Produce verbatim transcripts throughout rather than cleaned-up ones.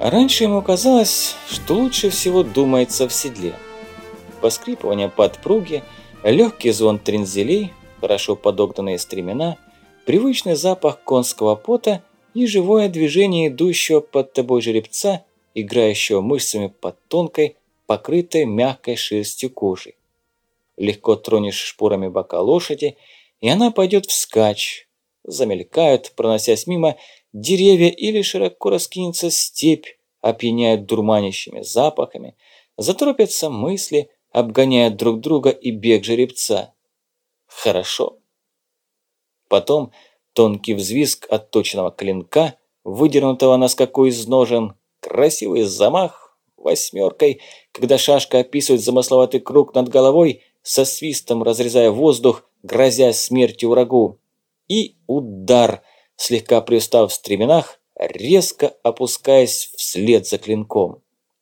Раньше ему казалось, что лучше всего думается в седле. Поскрипывание подпруги, легкий звон трензелей, хорошо подогнанные стремена, привычный запах конского пота и живое движение идущего под тобой жеребца, играющего мышцами под тонкой, покрытой мягкой шерстью кожей. Легко тронешь шпорами бока лошади, и она пойдет вскачь. Замелькают, проносясь мимо, деревья или широко раскинется степь, опьяняют дурманящими запахами, заторопятся мысли, обгоняют друг друга и бег жеребца. Хорошо. Потом тонкий взвизг отточенного клинка, выдернутого на скаку из ножен, красивый замах восьмеркой, когда шашка описывает замысловатый круг над головой, со свистом разрезая воздух, грозя смертью врагу. И удар, слегка привстав в стременах, резко опускаясь вслед за клинком.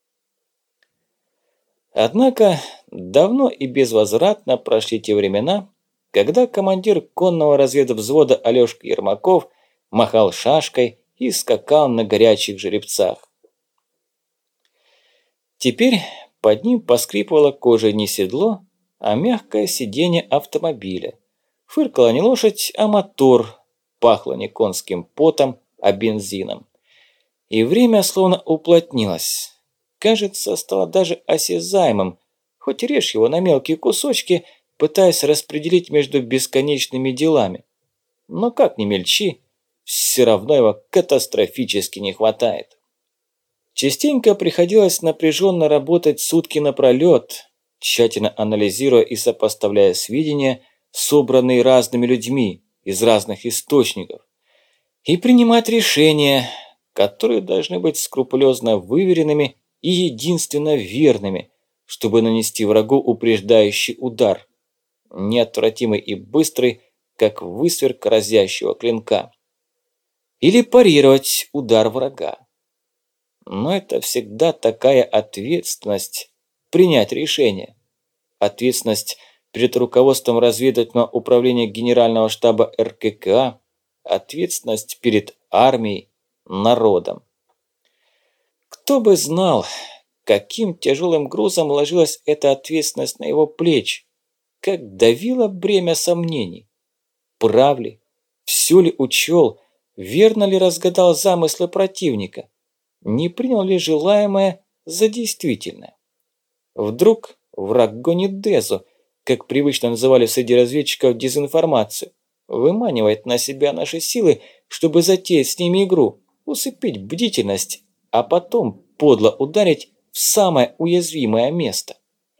Однако давно и безвозвратно прошли те времена, когда командир конного разведвзвода Алёшка Ермаков махал шашкой и скакал на горячих жеребцах. Теперь под ним поскрипывала кожа не седло, а мягкое сиденье автомобиля. Фыркала не лошадь, а мотор, пахло не конским потом, а бензином. И время словно уплотнилось. Кажется, стало даже осязаемым, хоть режь его на мелкие кусочки, пытаясь распределить между бесконечными делами. Но как ни мельчи, все равно его катастрофически не хватает. Частенько приходилось напряженно работать сутки напролет, тщательно анализируя и сопоставляя сведения, собранные разными людьми из разных источников, и принимать решения, которые должны быть скрупулезно выверенными и единственно верными, чтобы нанести врагу упреждающий удар, неотвратимый и быстрый, как высверк разящего клинка, или парировать удар врага. Но это всегда такая ответственность принять решение. Ответственность перед руководством разведывательного управления Генерального штаба эр ка ка а, ответственность перед армией, народом. Кто бы знал, каким тяжелым грузом ложилась эта ответственность на его плечи, как давило бремя сомнений. Прав ли, все ли учел, верно ли разгадал замыслы противника, не принял ли желаемое за действительное. Вдруг враг гонит Дезу, как привычно называли среди разведчиков дезинформацию, выманивает на себя наши силы, чтобы затеять с ними игру, усыпить бдительность, а потом подло ударить в самое уязвимое место.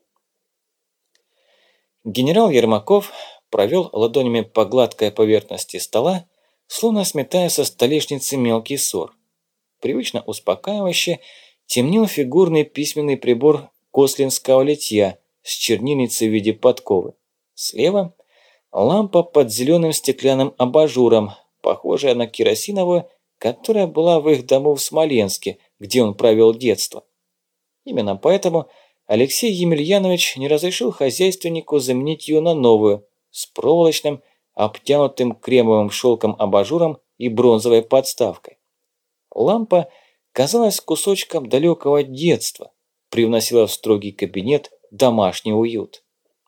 Генерал Ермаков провел ладонями по гладкой поверхности стола, словно сметая со столешницы мелкий ссор. Привычно успокаивающе темнел фигурный письменный прибор кослинского литья с чернильницей в виде подковы. Слева лампа под зеленым стеклянным абажуром, похожая на керосиновую, которая была в их дому в Смоленске, где он провел детство. Именно поэтому Алексей Емельянович не разрешил хозяйственнику заменить ее на новую, с проволочным, обтянутым кремовым шелком абажуром и бронзовой подставкой. Лампа казалась кусочком далекого детства, привносила в строгий кабинет домашний уют.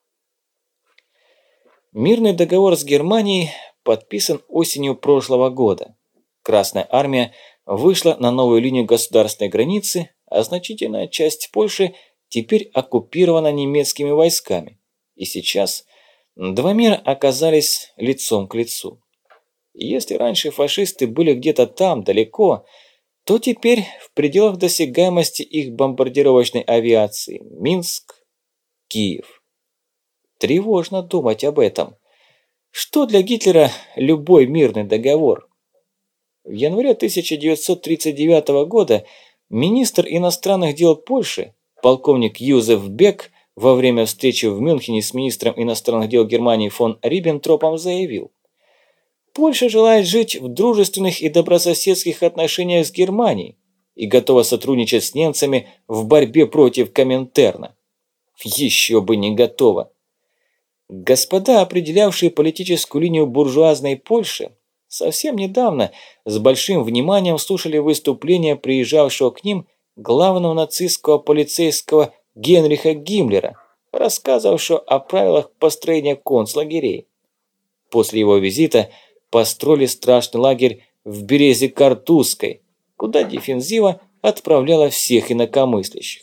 Мирный договор с Германией подписан осенью прошлого года. Красная армия вышла на новую линию государственной границы, а значительная часть Польши теперь оккупирована немецкими войсками. И сейчас два мира оказались лицом к лицу. И если раньше фашисты были где-то там, далеко, то теперь в пределах досягаемости их бомбардировочной авиации Минск, Киев. Тревожно думать об этом. Что для Гитлера любой мирный договор? В январе тысяча девятьсот тридцать девятого года министр иностранных дел Польши, полковник Юзеф Бек, во время встречи в Мюнхене с министром иностранных дел Германии фон Риббентропом заявил: Польша желает жить в дружественных и добрососедских отношениях с Германией и готова сотрудничать с немцами в борьбе против Коминтерна. Еще бы не готова. Господа, определявшие политическую линию буржуазной Польши, Совсем недавно с большим вниманием слушали выступление приезжавшего к ним главного нацистского полицейского Генриха Гиммлера, рассказывавшего о правилах построения концлагерей. После его визита построили страшный лагерь в Березе-Картузской, куда дефензива отправляла всех инакомыслящих.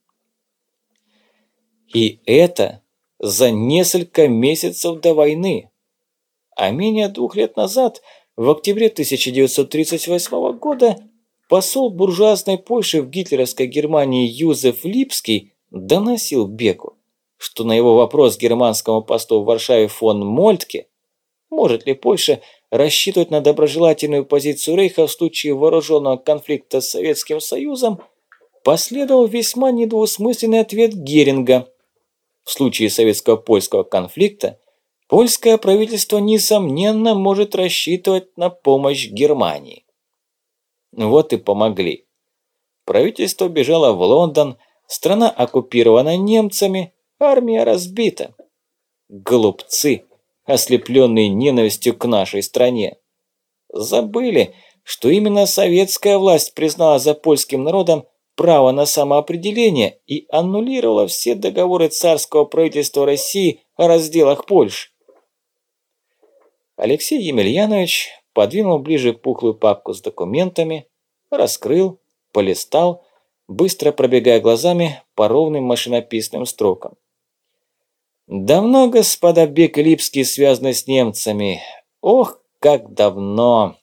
И это за несколько месяцев до войны. А менее двух лет назад, в октябре тысяча девятьсот тридцать восьмого года, посол буржуазной Польши в гитлеровской Германии Юзеф Липский доносил Беку, что на его вопрос германскому послу в Варшаве фон Мольтке, может ли Польша рассчитывать на доброжелательную позицию Рейха в случае вооруженного конфликта с Советским Союзом, последовал весьма недвусмысленный ответ Геринга. В случае советско-польского конфликта польское правительство, несомненно, может рассчитывать на помощь Германии. Вот и помогли. Правительство бежало в Лондон, страна оккупирована немцами, армия разбита. Глупцы, ослепленные ненавистью к нашей стране. Забыли, что именно советская власть признала за польским народом право на самоопределение и аннулировала все договоры царского правительства России о разделах Польши. Алексей Емельянович подвинул ближе пухлую папку с документами, раскрыл, полистал, быстро пробегая глазами по ровным машинописным строкам. Давно, господа Бек и Липский, связаны с немцами. Ох, как давно!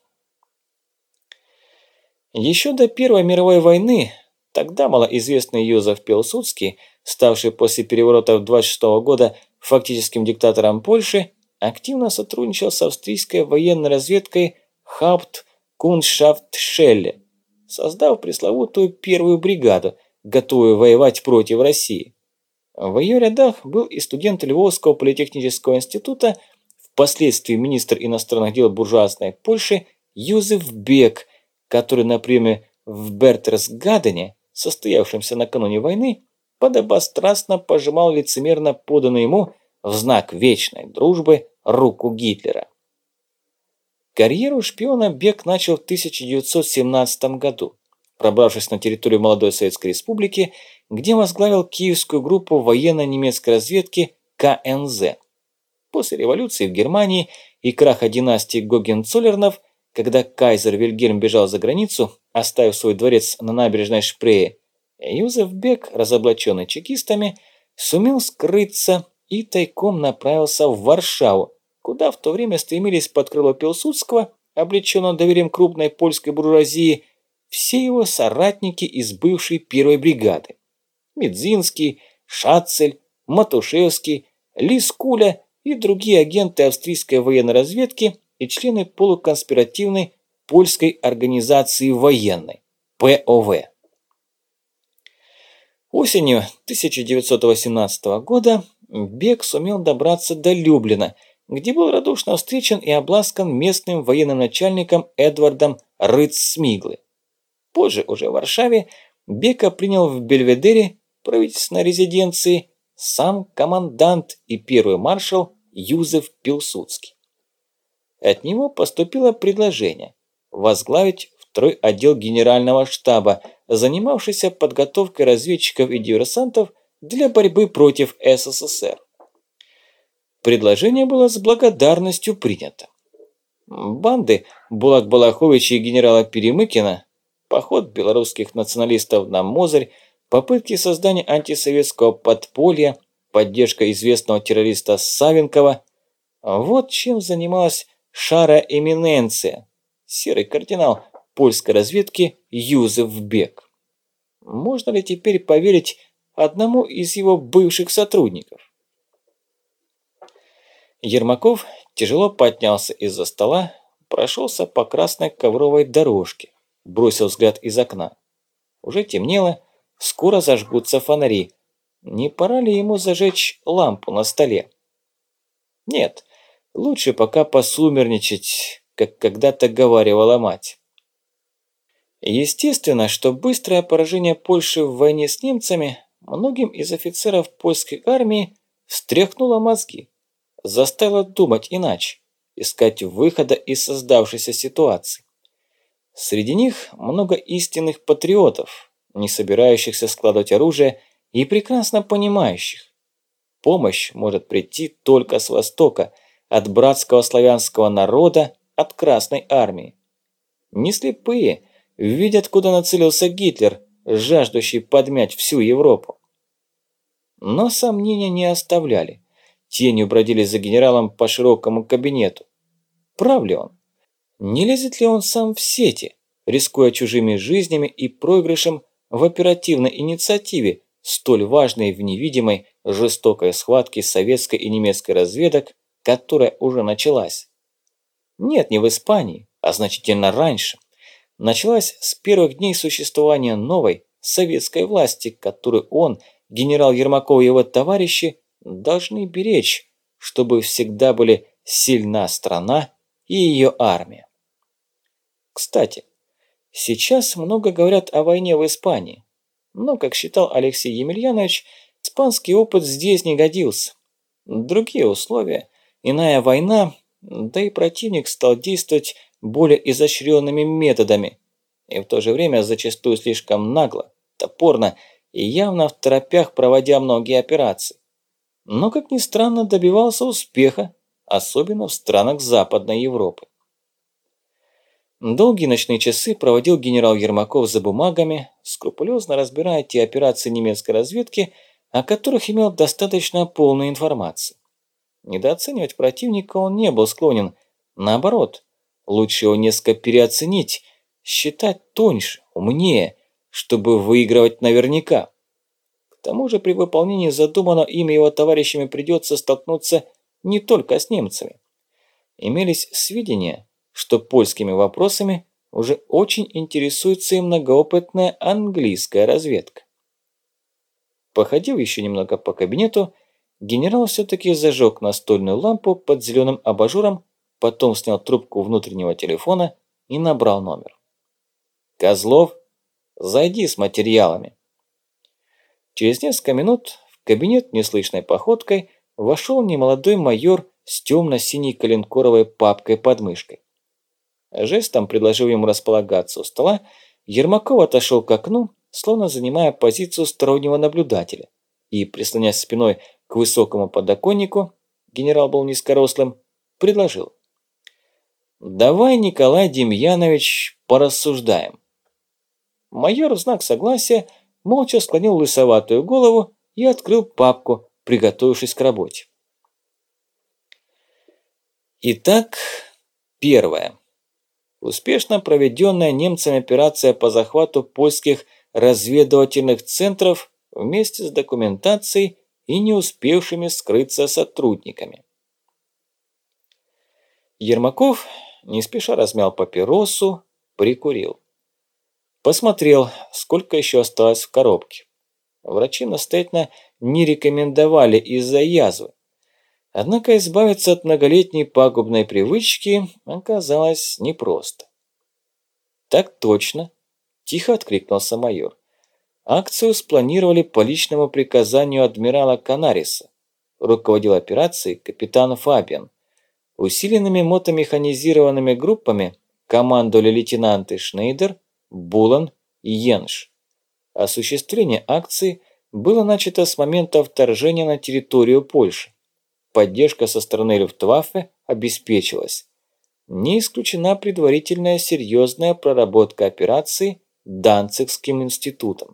Еще до Первой мировой войны тогда малоизвестный Юзеф Пилсудский, ставший после переворота двадцать шестого года фактическим диктатором Польши, активно сотрудничал с австрийской военной разведкой Hauptkunstschaftsstelle, создав пресловутую первую бригаду, готовую воевать против России. В ее рядах был и студент Львовского политехнического института, впоследствии министр иностранных дел буржуазной Польши Юзеф Бек, который на приеме в Бертерсгадене, состоявшемся накануне войны, подобострастно пожимал лицемерно поданную ему в знак вечной дружбы руку Гитлера. Карьеру шпиона Бек начал в тысяча девятьсот семнадцатом году, пробравшись на территорию молодой Советской Республики, где возглавил киевскую группу военной немецкой разведки ка эн зэ. После революции в Германии и краха династии Гогенцоллернов, когда кайзер Вильгельм бежал за границу, оставив свой дворец на набережной Шпрее, Юзеф Бек, разоблаченный чекистами, сумел скрыться и тайком направился в Варшаву, куда в то время стремились под крыло Пилсудского, облеченного доверием крупной польской буржуазии, все его соратники из бывшей первой бригады. Медзинский, Шацель, Матушевский, Лискуля и другие агенты австрийской военной разведки и члены полуконспиративной польской организации военной пэ о вэ. Осенью тысяча девятьсот восемнадцатого года Бек сумел добраться до Люблина, где был радушно встречен и обласкан местным военным начальником Эдвардом Рыцсмиглы. Позже, уже в Варшаве, Бека принял в Бельведере, правительственной резиденции, сам командант и первый маршал Юзеф Пилсудский. От него поступило предложение возглавить второй отдел генерального штаба, занимавшийся подготовкой разведчиков и диверсантов для борьбы против эс эс эс эр. Предложение было с благодарностью принято. Банды Булак-Балаховича и генерала Перемыкина, поход белорусских националистов на Мозырь, попытки создания антисоветского подполья, поддержка известного террориста Савенкова – вот чем занималась шара эминенция, серый кардинал польской разведки Юзеф Бек. Можно ли теперь поверить одному из его бывших сотрудников? Ермаков тяжело поднялся из-за стола, прошелся по красной ковровой дорожке, бросил взгляд из окна. Уже темнело, скоро зажгутся фонари. Не пора ли ему зажечь лампу на столе? Нет, лучше пока посумерничать, как когда-то говаривала мать. Естественно, что быстрое поражение Польши в войне с немцами многим из офицеров польской армии встряхнуло мозги, заставило думать иначе, искать выхода из создавшейся ситуации. Среди них много истинных патриотов, не собирающихся складывать оружие и прекрасно понимающих. Помощь может прийти только с востока, от братского славянского народа, от Красной армии. Не слепые видят, куда нацелился Гитлер, жаждущий подмять всю Европу. Но сомнения не оставляли. Тенью бродили за генералом по широкому кабинету. Прав ли он? Не лезет ли он сам в сети, рискуя чужими жизнями и проигрышем в оперативной инициативе, столь важной в невидимой жестокой схватке советской и немецкой разведок, которая уже началась? Нет, не в Испании, а значительно раньше. Началась с первых дней существования новой советской власти, которую он, генерал Ермаков и его товарищи, должны беречь, чтобы всегда были сильна страна и ее армия. Кстати, сейчас много говорят о войне в Испании, но, как считал Алексей Емельянович, испанский опыт здесь не годился. Другие условия, иная война, да и противник стал действовать более изощренными методами и в то же время зачастую слишком нагло, топорно и явно в торопях проводя многие операции. Но, как ни странно, добивался успеха, особенно в странах Западной Европы. Долгие ночные часы проводил генерал Ермаков за бумагами, скрупулезно разбирая те операции немецкой разведки, о которых имел достаточно полную информацию. Недооценивать противника он не был склонен, наоборот, лучше его несколько переоценить, считать тоньше, умнее, чтобы выигрывать наверняка. К тому же при выполнении задуманного им и его товарищами придется столкнуться не только с немцами. Имелись сведения, что польскими вопросами уже очень интересуется и многоопытная английская разведка. Походив еще немного по кабинету, генерал все-таки зажег настольную лампу под зеленым абажуром, потом снял трубку внутреннего телефона и набрал номер. «Козлов, зайди с материалами». Через несколько минут в кабинет неслышной походкой вошел немолодой майор с темно-синей коленкоровой папкой под мышкой. Жестом предложив ему располагаться у стола, Ермаков отошел к окну, словно занимая позицию стороннего наблюдателя, и, прислонясь спиной к высокому подоконнику, генерал был низкорослым, предложил: «Давай, Николай Демьянович, порассуждаем». Майор в знак согласия молча склонил лысоватую голову и открыл папку, приготовившись к работе. Итак, первое. Успешно проведенная немцами операция по захвату польских разведывательных центров вместе с документацией и не успевшими скрыться сотрудниками. Ермаков не спеша размял папиросу, прикурил. Посмотрел, сколько еще осталось в коробке. Врачи настоятельно не рекомендовали из-за язвы. Однако избавиться от многолетней пагубной привычки оказалось непросто. «Так точно», – тихо откликнулся майор. «Акцию спланировали по личному приказанию адмирала Канариса. Руководил операцией капитан Фабиан. Усиленными мотомеханизированными группами командовали лейтенанты Шнейдер, Булан и Йенш. Осуществление акции было начато с момента вторжения на территорию Польши. Поддержка со стороны Люфтваффе обеспечилась. Не исключена предварительная серьезная проработка операции Данцигским институтом.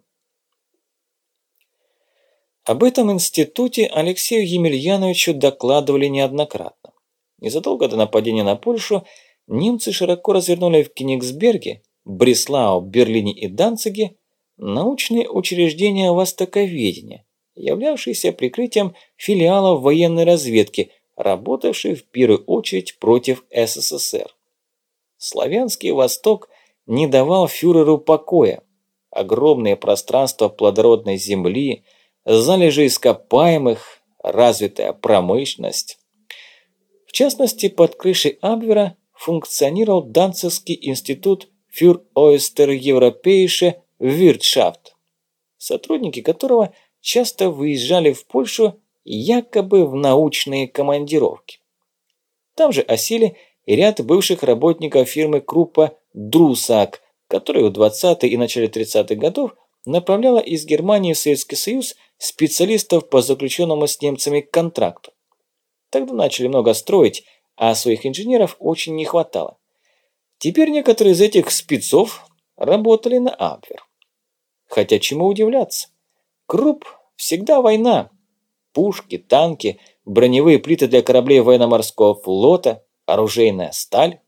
Об этом институте Алексею Емельяновичу докладывали неоднократно. Незадолго до нападения на Польшу немцы широко развернули в Кенигсберге, Бреслау, Берлине и Данциге научные учреждения востоковедения, являвшиеся прикрытием филиалов военной разведки, работавшей в первую очередь против СССР. Славянский Восток не давал фюреру покоя. Огромные пространства плодородной земли, залежи ископаемых, развитая промышленность. В частности, под крышей Абвера функционировал Данцигский институт für Östereuropäische Wirtschaft, сотрудники которого часто выезжали в Польшу якобы в научные командировки. Там же осели и ряд бывших работников фирмы Круппа «Друсак», которая в двадцатые и начале тридцатых годов направляла из Германии в Советский Союз специалистов по заключенному с немцами контракту. Тогда начали много строить, а своих инженеров очень не хватало. Теперь некоторые из этих спецов работали на Абвер. Хотя чему удивляться? Крупп всегда война. Пушки, танки, броневые плиты для кораблей военно-морского флота, оружейная сталь.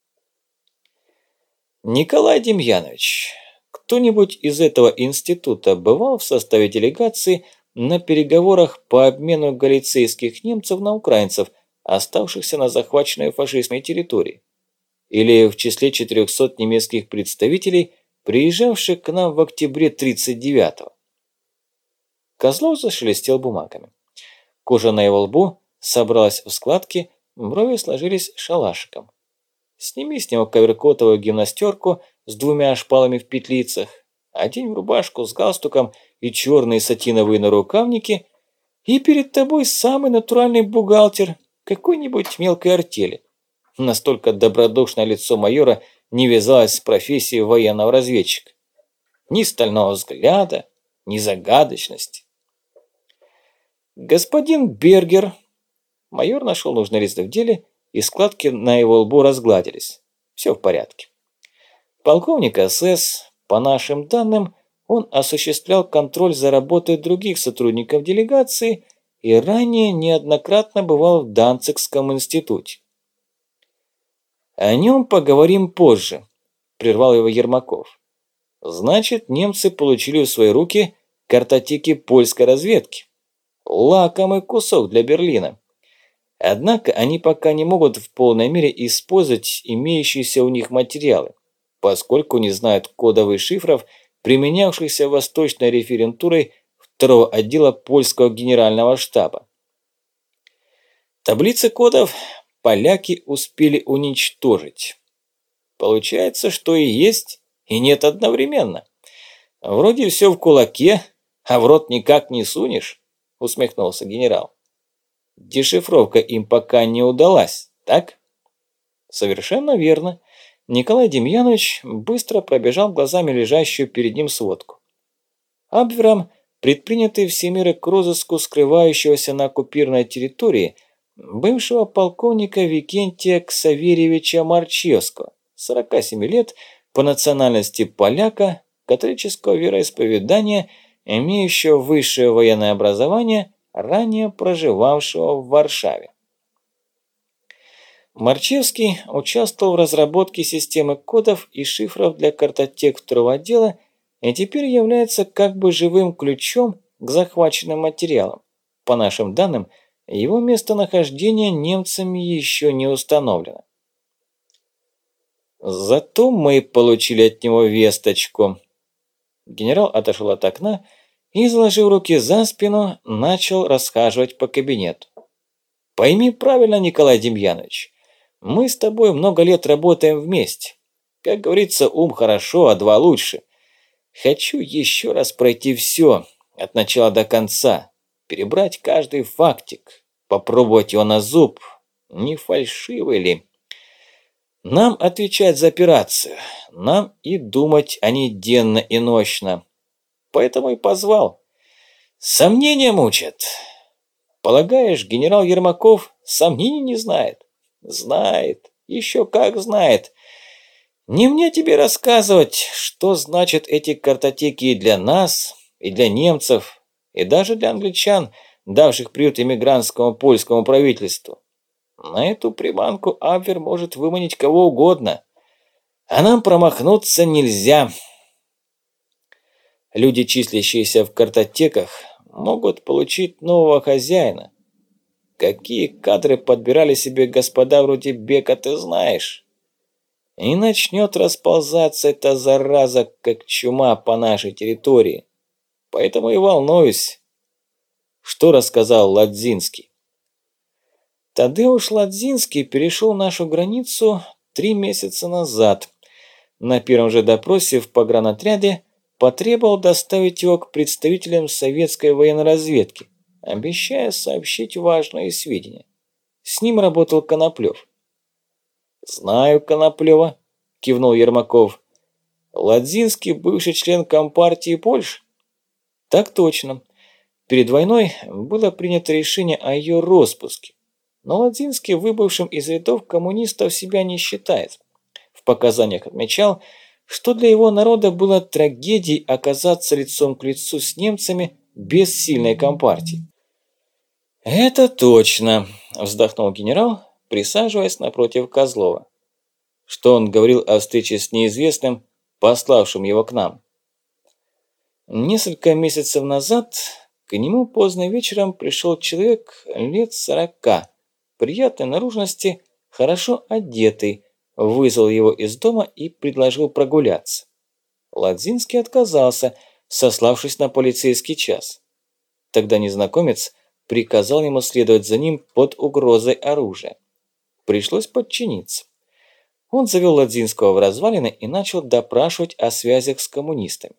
Николай Демьянович, кто-нибудь из этого института бывал в составе делегации на переговорах по обмену галицийских немцев на украинцев, оставшихся на захваченной фашистской территории? Или в числе четырёхсот немецких представителей, приезжавших к нам в октябре тридцать девятого? Козлов зашелестел бумагами. Кожа на его лбу собралась в складки, брови сложились шалашиком. Сними с него коверкотовую гимнастерку с двумя шпалами в петлицах, одень в рубашку с галстуком и черные сатиновые нарукавники, и перед тобой самый натуральный бухгалтер какой-нибудь мелкой артели. Настолько добродушное лицо майора не вязалось с профессией военного разведчика. Ни стального взгляда, ни загадочности. «Господин Бергер!» Майор нашел нужный лист в деле, и складки на его лбу разгладились. Все в порядке. Полковник СС, по нашим данным, он осуществлял контроль за работой других сотрудников делегации и ранее неоднократно бывал в Данцигском институте. «О нем поговорим позже», – прервал его Ермаков. «Значит, немцы получили в свои руки картотеки польской разведки. Лакомый кусок для Берлина. Однако они пока не могут в полной мере использовать имеющиеся у них материалы, поскольку не знают кодовых шифров, применявшихся восточной референтурой второго отдела польского генерального штаба. Таблицы кодов поляки успели уничтожить. Получается, что и есть, и нет одновременно. Вроде все в кулаке, а в рот никак не сунешь, усмехнулся генерал. Дешифровка им пока не удалась, так? Совершенно верно. Николай Демьянович быстро пробежал глазами лежащую перед ним сводку. Абвером предприняты все меры к розыску скрывающегося на оккупированной территории бывшего полковника Викентия Ксаверьевича Марчевского, сорока семи лет, по национальности поляка, католического вероисповедания, имеющего высшее военное образование, ранее проживавшего в Варшаве. Марчевский участвовал в разработке системы кодов и шифров для картотек второго отдела и теперь является как бы живым ключом к захваченным материалам. По нашим данным, его местонахождение немцами еще не установлено. Зато мы получили от него весточку. Генерал отошел от окна и, заложив руки за спину, начал расхаживать по кабинету. Пойми правильно, Николай Демьянович, мы с тобой много лет работаем вместе. Как говорится, ум хорошо, а два лучше. Хочу еще раз пройти все, от начала до конца, перебрать каждый фактик, попробовать его на зуб, не фальшивый ли. Нам отвечать за операцию, нам и думать о ней денно и ночно. Поэтому и позвал. Сомнения мучат. Полагаешь, генерал Ермаков сомнений не знает? Знает, еще как знает. Не мне тебе рассказывать, что значат эти картотеки и для нас, и для немцев, и даже для англичан, давших приют эмигрантскому польскому правительству. На эту приманку Абвер может выманить кого угодно, а нам промахнуться нельзя. Люди, числящиеся в картотеках, могут получить нового хозяина. Какие кадры подбирали себе господа вроде Бека, ты знаешь. И начнет расползаться эта зараза, как чума по нашей территории. Поэтому и волнуюсь. Что рассказал Ладзинский? Тадеуш Ладзинский перешел нашу границу три месяца назад. На первом же допросе в погранотряде потребовал доставить его к представителям советской военной разведки, обещая сообщить важные сведения. С ним работал Коноплев. «Знаю Коноплева», – кивнул Ермаков. «Ладзинский бывший член Компартии Польши?» «Так точно. Перед войной было принято решение о ее распуске. Но Ладзинский выбывшим из рядов коммунистов себя не считает. В показаниях отмечал, что для его народа было трагедией оказаться лицом к лицу с немцами без сильной компартии. «Это точно», – вздохнул генерал, присаживаясь напротив Козлова. «Что он говорил о встрече с неизвестным, пославшим его к нам?» Несколько месяцев назад к нему поздно вечером пришел человек лет сорока, приятной наружности, хорошо одетый, вызвал его из дома и предложил прогуляться. Ладзинский отказался, сославшись на полицейский час. Тогда незнакомец приказал ему следовать за ним под угрозой оружия. Пришлось подчиниться. Он завел Ладзинского в развалины и начал допрашивать о связях с коммунистами.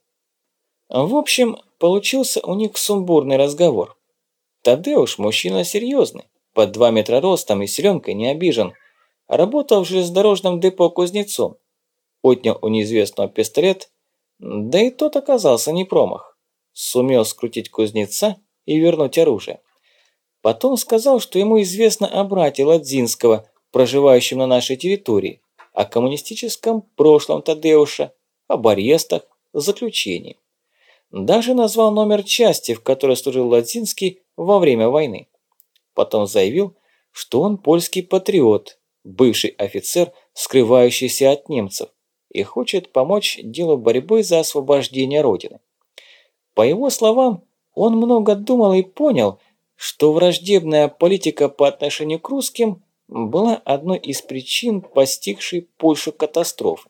В общем, получился у них сумбурный разговор. Тадеуш мужчина серьезный, под два метра ростом и селенкой не обижен. Работал в железнодорожном депо кузнецом. Отнял у неизвестного пистолет, да и тот оказался не промах. Сумел скрутить кузнеца и вернуть оружие. Потом сказал, что ему известно о брате Ладзинского, проживающем на нашей территории, о коммунистическом прошлом Тадеуша, об арестах, заключении. Даже назвал номер части, в которой служил Ладзинский во время войны. Потом заявил, что он польский патриот, бывший офицер, скрывающийся от немцев, и хочет помочь делу борьбы за освобождение Родины. По его словам, он много думал и понял, что враждебная политика по отношению к русским была одной из причин постигшей Польшу катастрофы.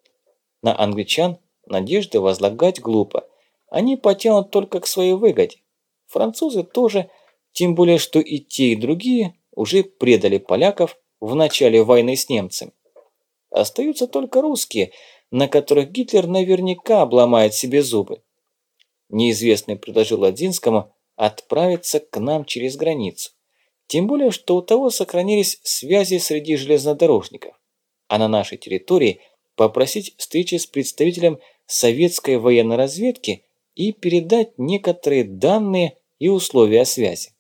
На англичан надежды возлагать глупо, они потянут только к своей выгоде. Французы тоже, тем более что и те, и другие уже предали поляков в начале войны с немцами. Остаются только русские, на которых Гитлер наверняка обломает себе зубы. Неизвестный предложил Ладзинскому отправиться к нам через границу. Тем более, что у того сохранились связи среди железнодорожников. А на нашей территории попросить встречи с представителем советской военной разведки и передать некоторые данные и условия связи.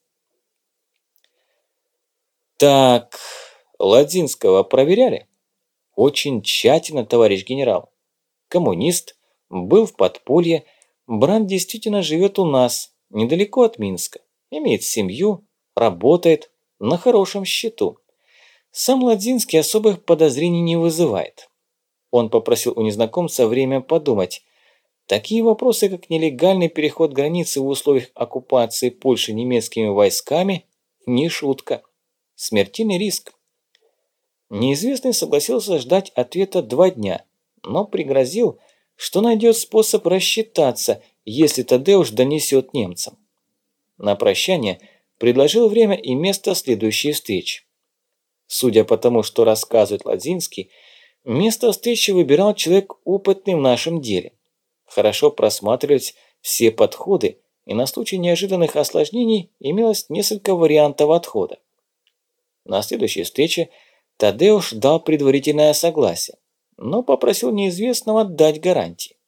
Так, Ладзинского проверяли? Очень тщательно, товарищ генерал. Коммунист, был в подполье, брат действительно живет у нас, недалеко от Минска, имеет семью, работает, на хорошем счету. Сам Ладзинский особых подозрений не вызывает. Он попросил у незнакомца время подумать. Такие вопросы, как нелегальный переход границы в условиях оккупации Польши немецкими войсками, не шутка. Смертельный риск. Неизвестный согласился ждать ответа два дня, но пригрозил, что найдет способ рассчитаться, если Тадеуш донесет немцам. На прощание предложил время и место следующей встречи. Судя по тому, что рассказывает Ладзинский, место встречи выбирал человек опытный в нашем деле. Хорошо просматривать все подходы, и на случай неожиданных осложнений имелось несколько вариантов отхода. На следующей встрече Тадеуш дал предварительное согласие, но попросил неизвестного дать гарантии.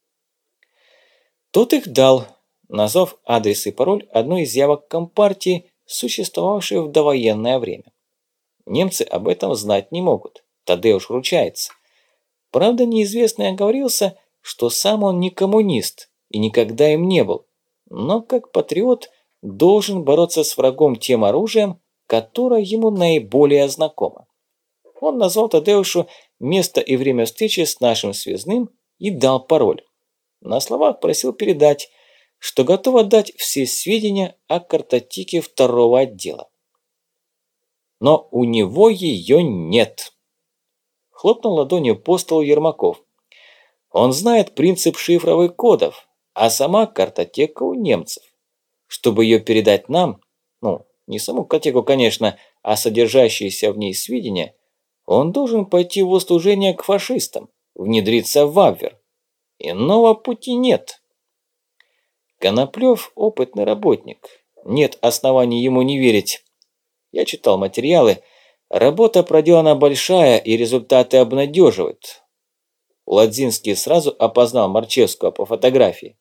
Тот их дал, назвав адрес и пароль одной из явок Компартии, существовавшей в довоенное время. Немцы об этом знать не могут, Тадеуш ручается. Правда, неизвестный оговорился, что сам он не коммунист и никогда им не был, но как патриот должен бороться с врагом тем оружием, которое ему наиболее знакомо. Он назвал Тадеушу место и время встречи с нашим связным и дал пароль. На словах просил передать, что готов отдать все сведения о картотеке второго отдела. Но у него ее нет. Хлопнул ладонью по столу Ермаков. Он знает принцип шифровых кодов, а сама картотека у немцев. Чтобы ее передать нам, ну, не саму картотеку, конечно, а содержащиеся в ней сведения, он должен пойти в услужение к фашистам, внедриться в Абвер. Иного пути нет. Коноплев – опытный работник. Нет оснований ему не верить. Я читал материалы. Работа проделана большая, и результаты обнадеживают. Ладзинский сразу опознал Марчевского по фотографии.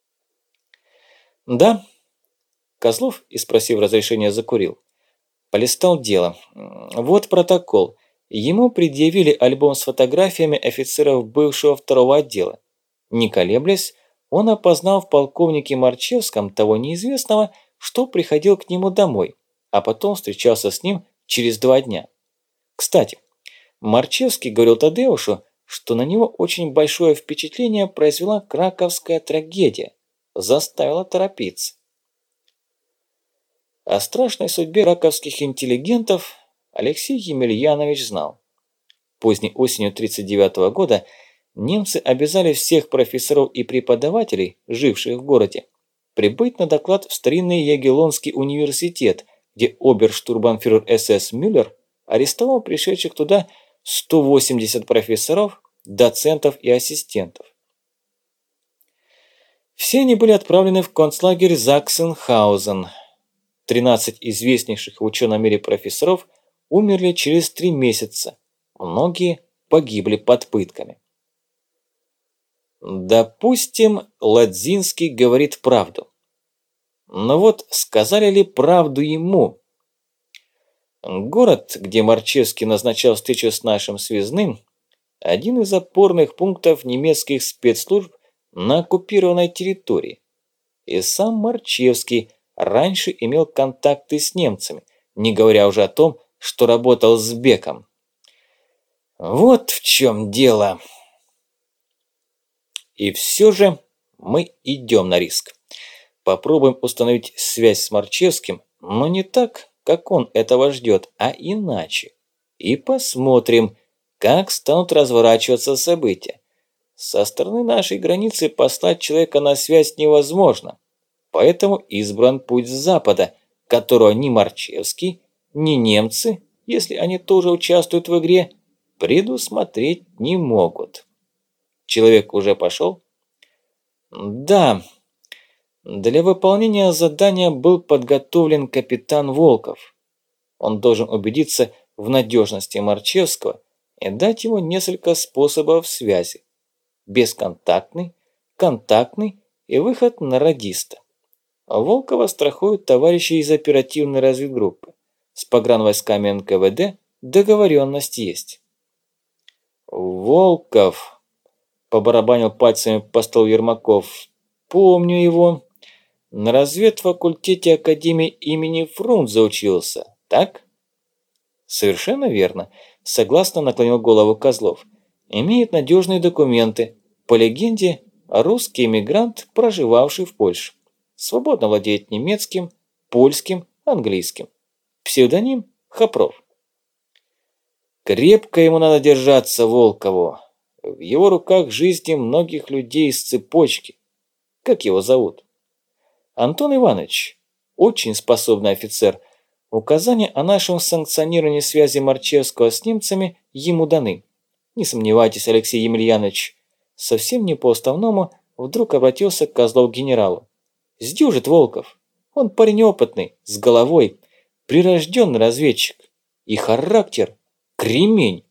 Да. Козлов, и спросив разрешения, закурил. Полистал дело. Вот протокол. Ему предъявили альбом с фотографиями офицеров бывшего второго отдела. Не колеблясь, он опознал в полковнике Марчевском того неизвестного, что приходил к нему домой, а потом встречался с ним через два дня. Кстати, Марчевский говорил Тадеушу, что на него очень большое впечатление произвела краковская трагедия, заставила торопиться. О страшной судьбе раковских интеллигентов Алексей Емельянович знал. Поздней осенью тридцать девятого года немцы обязали всех профессоров и преподавателей, живших в городе, прибыть на доклад в старинный Ягеллонский университет, где оберштурбанфюрер СС Мюллер арестовал пришедших туда сто восемьдесят профессоров, доцентов и ассистентов. Все они были отправлены в концлагерь Заксенхаузен. тринадцать известнейших в ученом мире профессоров умерли через три месяца. Многие погибли под пытками. Допустим, Ладзинский говорит правду. Но вот сказали ли правду ему? Город, где Марчевский назначал встречу с нашим связным, один из опорных пунктов немецких спецслужб на оккупированной территории. И сам Марчевский раньше имел контакты с немцами, не говоря уже о том, что работал с Беком. Вот в чем дело. И все же мы идем на риск. Попробуем установить связь с Марчевским, но не так, как он этого ждет, а иначе. И посмотрим, как станут разворачиваться события. Со стороны нашей границы послать человека на связь невозможно. Поэтому избран путь с запада, которого ни Марчевский, ни немцы, если они тоже участвуют в игре, предусмотреть не могут. Человек уже пошел? Да. Для выполнения задания был подготовлен капитан Волков. Он должен убедиться в надежности Марчевского и дать ему несколько способов связи. Бесконтактный, контактный и выход на радиста. Волкова страхуют товарищи из оперативной разведгруппы. С погранвойсками эн ка вэ дэ договоренность есть. Волков, побарабанил пальцами по столу Ермаков. Помню его. На разведфакультете Академии имени Фрунзе учился, так? Совершенно верно. Согласно наклонил голову Козлов. Имеет надежные документы. По легенде, русский эмигрант, проживавший в Польше. Свободно владеет немецким, польским, английским. Псевдоним Хопров. Крепко ему надо держаться, Волкову. В его руках жизни многих людей из цепочки. Как его зовут? Антон Иванович. Очень способный офицер. Указания о нашем санкционировании связи Марчевского с немцами ему даны. Не сомневайтесь, Алексей Емельянович. Совсем не по-уставному вдруг обратился к Козлов к генералу. Сдюжит Волков. Он парень опытный, с головой, прирожденный разведчик. И характер – кремень.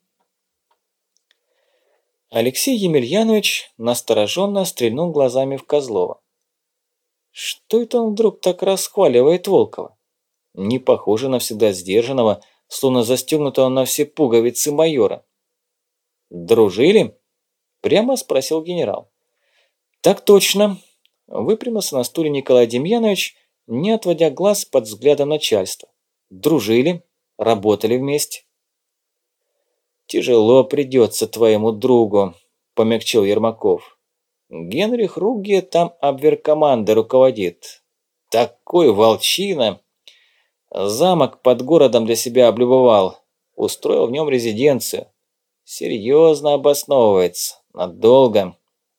Алексей Емельянович настороженно стрельнул глазами в Козлова. Что это он вдруг так расхваливает Волкова? Не похоже на всегда сдержанного, словно застегнутого на все пуговицы майора. «Дружили?» – прямо спросил генерал. «Так точно», – выпрямился на стуле Николай Демьянович, не отводя глаз под взглядом начальства. «Дружили, работали вместе». «Тяжело придется твоему другу», – помягчил Ермаков. «Генрих Ругге там обверкомандой руководит. Такой волчина! Замок под городом для себя облюбовал, устроил в нем резиденцию. Серьезно обосновывается, надолго».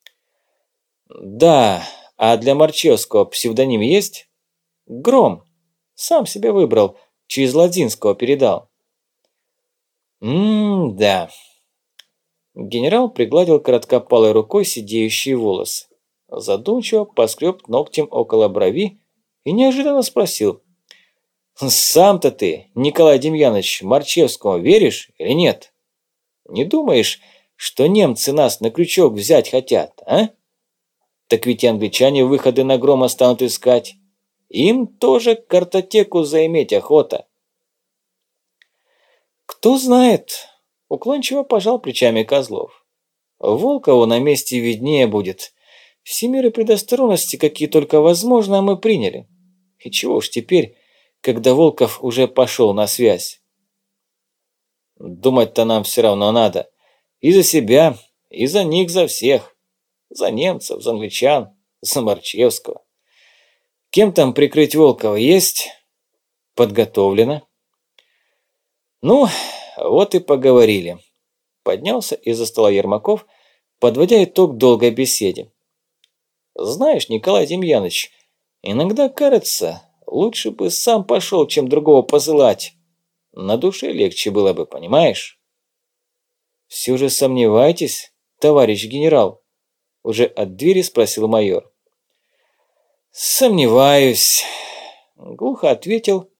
«Да, а для Марчевского псевдоним есть?» «Гром. Сам себе выбрал, через Ладзинского передал». «М-да». Генерал пригладил короткопалой рукой сидеющие волосы. Задумчиво поскреб ногтем около брови и неожиданно спросил. Сам-то ты, Николай Демьянович, Марчевскому веришь или нет? Не думаешь, что немцы нас на крючок взять хотят, а? Так ведь и англичане выходы на Грома станут искать. Им тоже картотеку заиметь охота. Кто знает, уклончиво пожал плечами Козлов. Волкову на месте виднее будет. Все меры предосторожности, какие только возможно, мы приняли. И чего уж теперь, когда Волков уже пошел на связь? Думать-то нам все равно надо. И за себя, и за них, за всех. За немцев, за англичан, за Марчевского. Кем там прикрыть Волкова есть? Подготовлено. Ну, вот и поговорили. Поднялся из-за стола Ермаков, подводя итог долгой беседе. Знаешь, Николай Демьянович, иногда кажется, лучше бы сам пошел, чем другого посылать. На душе легче было бы, понимаешь? Все же сомневаетесь, товарищ генерал? Уже от двери спросил майор. Сомневаюсь, глухо ответил